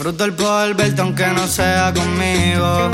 Disfruto el poder verte aunque no sea conmigo.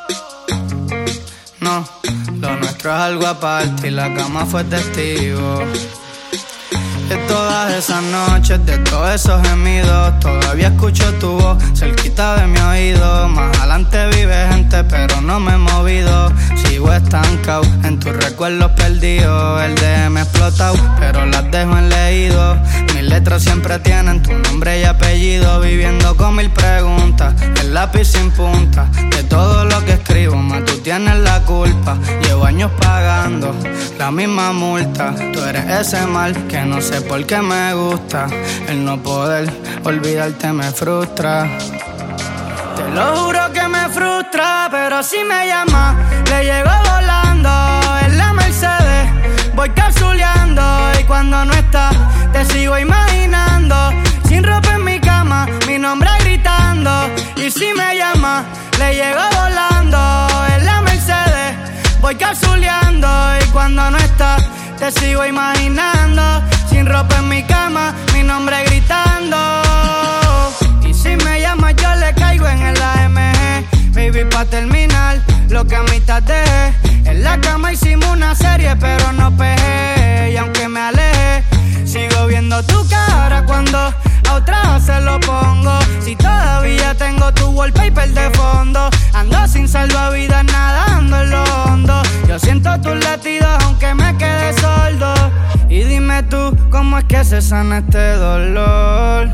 No, lo nuestro es algo aparte y la cama fue testigo. De todas esas noches, de todos esos gemidos, todavía escucho tu voz cerquita de mi oído. Más adelante vive gente, pero no me he movido. Sigo estancado en tus recuerdos perdidos. El DM explotado, pero las dejo en leído. Mis letras siempre tienen tu nombre y apellido. Viviendo con mil preguntas, el lápiz sin punta. De todo lo que escribo, más tú tienes la culpa. Llevo años pagando la misma multa. Tú eres ese mal que no sé por qué me gusta. El no poder olvidarte me frustra. Te lo juro que me frustra, pero si me llamas, le llego volando en la Mercedes. Voy capsuleando y cuando no estás, te sigo imaginando. Sin ropa en mi cama, mi nombre gritando. Y si me llamas, le llego volando en la Mercedes. Voy capsuleando y cuando no estás, te sigo imaginando. Sin ropa en mi cama, mi nombre gritando. Y si me llamas yo le caigo en el AMG. Baby, pa' terminar lo que a mitad dejé. En la cama hicimos una serie pero no pegué. Y aunque me alejé, sigo viendo tu cara cuando a otra se lo pongo. Si todavía tengo tu wallpaper de fondo. Ando sin salvavidas nadando en lo hondo. Yo siento tus latidos aunque me quede sordo. Y dime tú, ¿cómo es que se sana este dolor?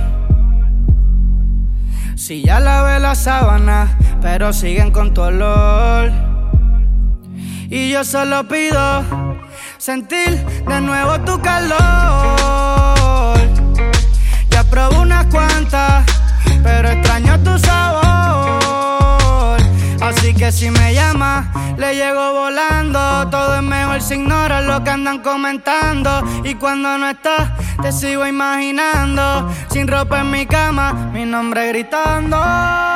Si ya lavé la sábana, pero siguen con tu olor. Y yo solo pido sentir de nuevo tu calor. Ya probé unas cuantas, pero extraño tu sabor. Así que si me llamas, le llego volando. Todo es mejor si ignoras lo que andan comentando. Y cuando no estás, te sigo imaginando. Sin ropa en mi cama, mi nombre gritando.